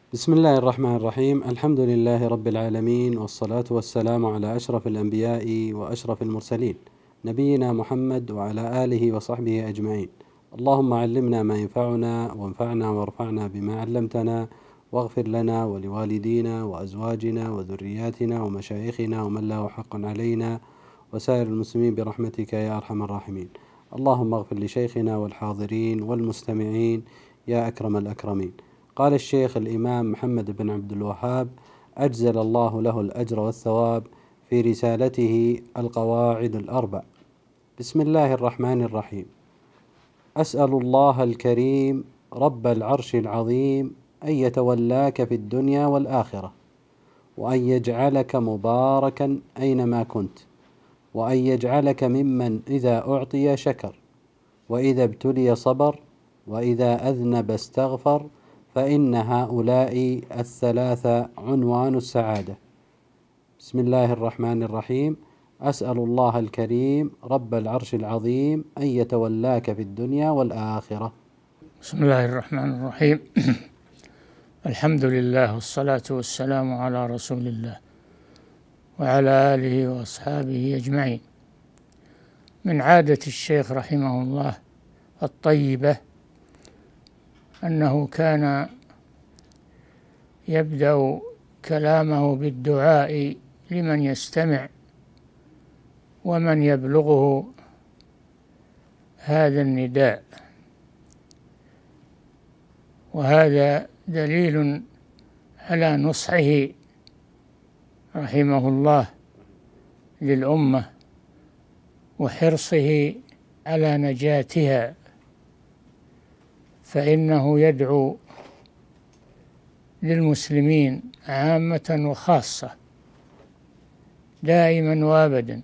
بسم الله الرحمن الرحيم. الحمد لله رب العالمين، والصلاة والسلام على أشرف الأنبياء وأشرف المرسلين، نبينا محمد وعلى آله وصحبه أجمعين. اللهم علمنا ما ينفعنا، وانفعنا وارفعنا بما علمتنا، واغفر لنا ولوالدينا وأزواجنا وذرياتنا ومشايخنا ومن له حق علينا وسائر المسلمين برحمتك يا أرحم الراحمين. اللهم اغفر لشيخنا والحاضرين والمستمعين يا أكرم الأكرمين. قال الشيخ الإمام محمد بن عبد الوهاب أجزل الله له الأجر والثواب في رسالته القواعد الأربع: بسم الله الرحمن الرحيم. أسأل الله الكريم رب العرش العظيم أن يتولاك في الدنيا والآخرة، وأن يجعلك مباركا أينما كنت، وأن يجعلك ممن إذا أعطي شكر، وإذا ابتلي صبر، وإذا أذنب استغفر، فإن هؤلاء الثلاثة عنوان السعادة. بسم الله الرحمن الرحيم. أسأل الله الكريم رب العرش العظيم أن يتولاك في الدنيا والآخرة. بسم الله الرحمن الرحيم. الحمد لله، والصلاة والسلام على رسول الله وعلى آله وأصحابه أجمعين. من عادة الشيخ رحمه الله الطيبة أنه كان يبدأ كلامه بالدعاء لمن يستمع ومن يبلغه هذا النداء، وهذا دليل على نصحه رحمه الله للأمة وحرصه على نجاتها، فإنه يدعو للمسلمين عامة وخاصة دائما وابدا،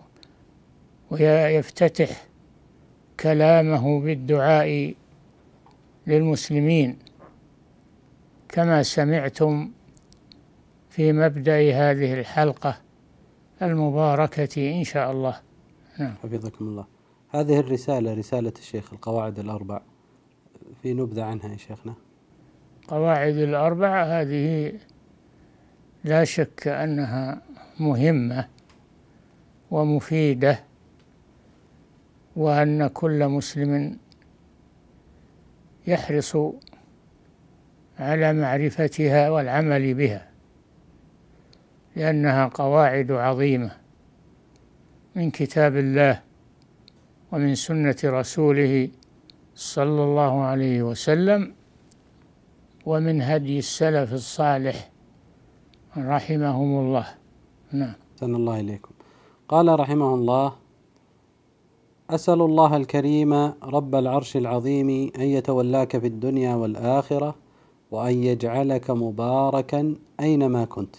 ويفتتح كلامه بالدعاء للمسلمين كما سمعتم في مبدأ هذه الحلقة المباركة إن شاء الله. نعم. حفظكم الله. هذه الرسالة رسالة الشيخ القواعد الأربع، في نبذة عنها يا شيخنا. قواعد الأربع هذه لا شك أنها مهمة ومفيدة، وأن كل مسلم يحرص على معرفتها والعمل بها، لأنها قواعد عظيمة من كتاب الله ومن سنة رسوله صلى الله عليه وسلم، ومن هدي السلف الصالح رحمهم الله. نعم. أحسن الله إليكم. قال رحمه الله: أسأل الله الكريم رب العرش العظيم أن يتولاك في الدنيا والآخرة، وأن يجعلك مباركا أينما كنت.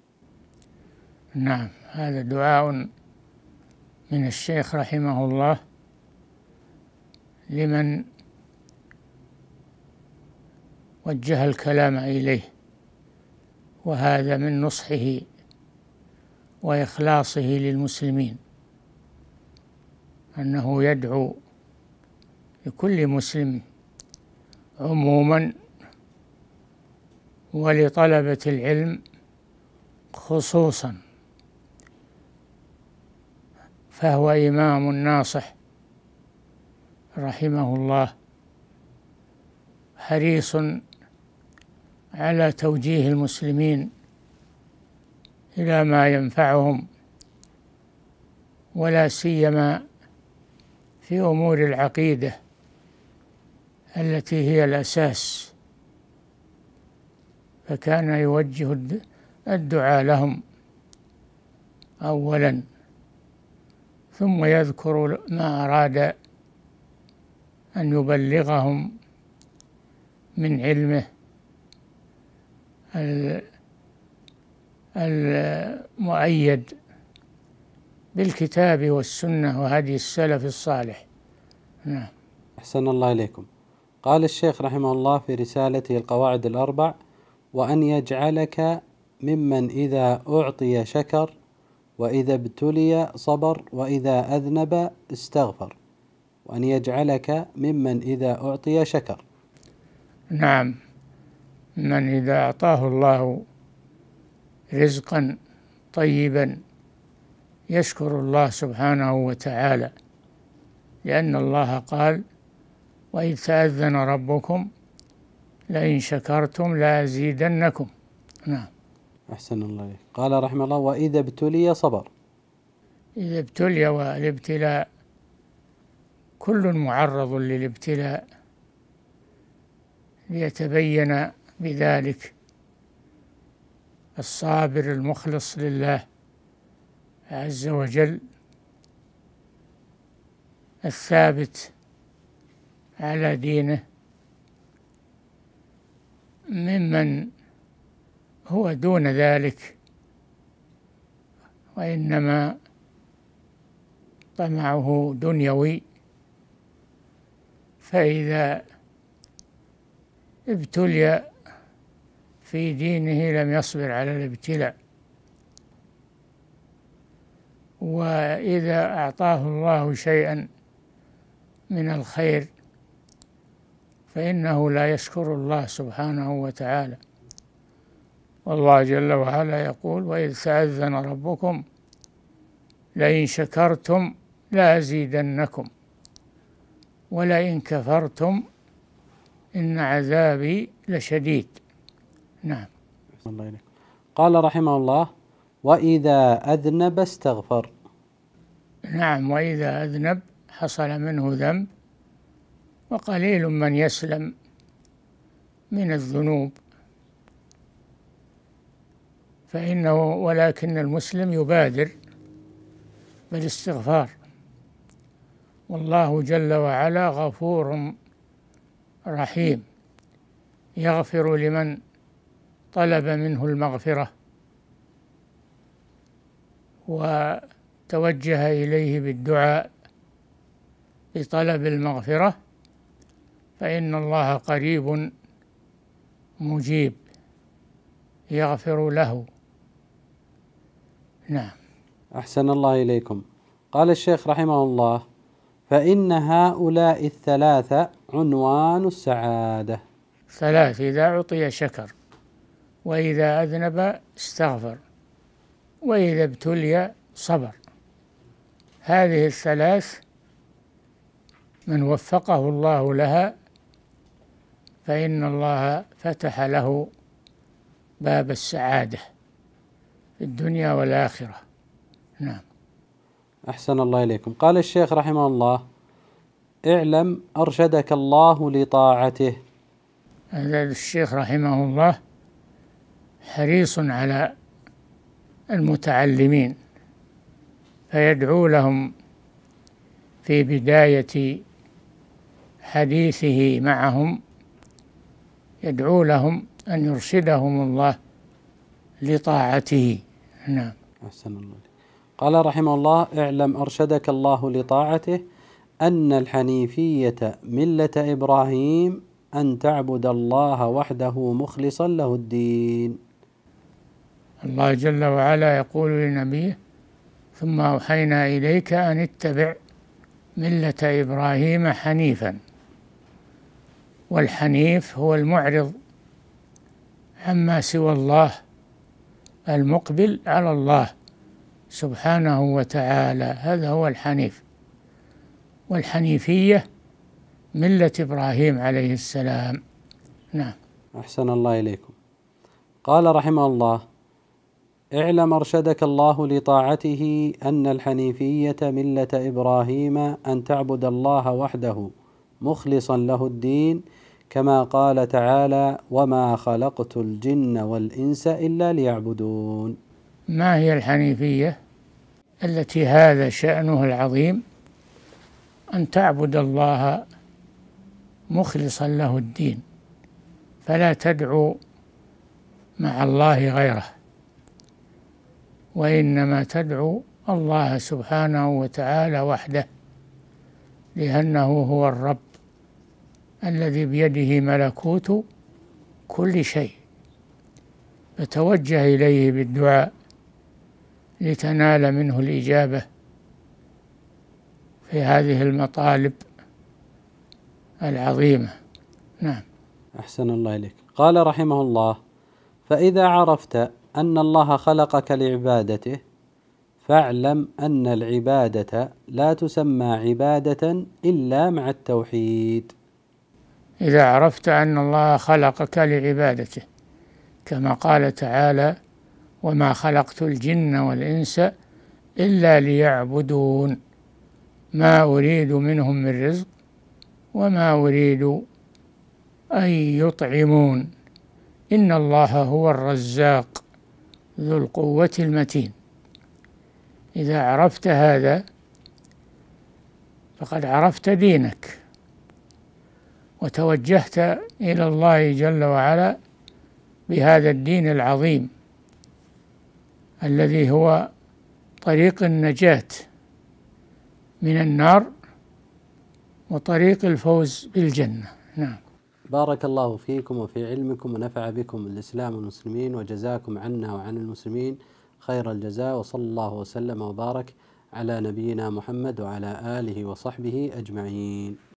نعم، هذا دعاء من الشيخ رحمه الله لمن وجه الكلام إليه، وهذا من نصحه وإخلاصه للمسلمين، أنه يدعو لكل مسلم عموما ولطلبة العلم خصوصا، فهو إمام ناصح رحمه الله، حريص على توجيه المسلمين إلى ما ينفعهم، ولا سيما في أمور العقيدة التي هي الأساس، فكان يوجه الدعاء لهم أولا، ثم يذكر ما أراد أن يبلغهم من علمه المؤيد بالكتاب والسنة وهدي السلف الصالح. نعم. أحسن الله إليكم. قال الشيخ رحمه الله في رسالته القواعد الأربع: وأن يجعلك ممن إذا أعطي شكر، وإذا ابتلي صبر، وإذا أذنب استغفر. وأن يجعلك ممن إذا أعطي شكر. نعم، من إذا أعطاه الله رزقا طيبا يشكر الله سبحانه وتعالى، لأن الله قال: وإذ تأذن ربكم لئن شكرتم لأزيدنكم. نعم. أحسن الله إليك. قال رحمه الله: وإذا ابتلي صبر. إذا ابتلي، والابتلاء كل معرض للابتلاء، ليتبين بذلك الصابر المخلص لله عز وجل الثابت على دينه ممن هو دون ذلك وإنما طمعه دنيوي. فإذا ابتلي في دينه لم يصبر على الابتلاء، وإذا أعطاه الله شيئا من الخير فإنه لا يشكر الله سبحانه وتعالى. والله جل وعلا يقول: وإذ تأذن ربكم لئن شكرتم لأزيدنكم ولئن كفرتم إن عذابي لشديد. نعم. الله إليك. قال رحمه الله: وإذا أذنب استغفر. نعم، وإذا أذنب حصل منه ذنب، وقليل من يسلم من الذنوب، ولكن المسلم يبادر بالاستغفار، والله جل وعلا غفور رحيم، يغفر لمن طلب منه المغفرة وتوجه إليه بالدعاء بطلب المغفرة، فإن الله قريب مجيب يغفر له. نعم. أحسن الله إليكم. قال الشيخ رحمه الله: فإن هؤلاء الثلاثة عنوان السعادة. ثلاث: إذا أعطي شكر، وإذا أذنب استغفر، وإذا ابتلي صبر. هذه الثلاث من وفقه الله لها فإن الله فتح له باب السعادة في الدنيا والآخرة. نعم. أحسن الله إليكم. قال الشيخ رحمه الله: اعلم أرشدك الله لطاعته. هذا الشيخ رحمه الله حريص على المتعلمين، فيدعو لهم في بداية حديثه معهم، يدعو لهم أن يرشدهم الله لطاعته. نعم. أحسن الله. قال رحمه الله: اعلم أرشدك الله لطاعته أن الحنيفية ملة إبراهيم أن تعبد الله وحده مخلصا له الدين. الله جل وعلا يقول لنبيه: ثم أوحينا إليك أن اتبع ملة إبراهيم حنيفا. والحنيف هو المعرض عما سوى الله، المقبل على الله سبحانه وتعالى، هذا هو الحنيف. والحنيفية ملة إبراهيم عليه السلام. نعم. أحسن الله إليكم. قال رحمه الله: اعلم أرشدك الله لطاعته أن الحنيفية ملة إبراهيم أن تعبد الله وحده مخلصا له الدين، كما قال تعالى: وما خلقت الجن والإنس إلا ليعبدون. ما هي الحنيفية التي هذا شأنه العظيم؟ أن تعبد الله مخلصا له الدين، فلا تدعو مع الله غيره، وإنما تدعو الله سبحانه وتعالى وحده، لأنه هو الرب الذي بيده ملكوت كل شيء، فتوجه إليه بالدعاء لتنال منه الإجابة في هذه المطالب العظيمة. نعم. أحسن الله إليك. قال رحمه الله: فإذا عرفت أن الله خلقك لعبادته فاعلم أن العبادة لا تسمى عبادة إلا مع التوحيد. إذا عرفت أن الله خلقك لعبادته، كما قال تعالى: وما خلقت الجن والإنس إلا ليعبدون ما أريد منهم من رزق وما أريد أن يطعمون إن الله هو الرزاق ذو القوة المتين. إذا عرفت هذا فقد عرفت دينك وتوجهت إلى الله جل وعلا بهذا الدين العظيم الذي هو طريق النجاة من النار وطريق الفوز بالجنة. نعم. بارك الله فيكم وفي علمكم ونفع بكم الإسلام والمسلمين، وجزاكم عنا وعن المسلمين خير الجزاء، وصلى الله وسلم وبارك على نبينا محمد وعلى آله وصحبه أجمعين.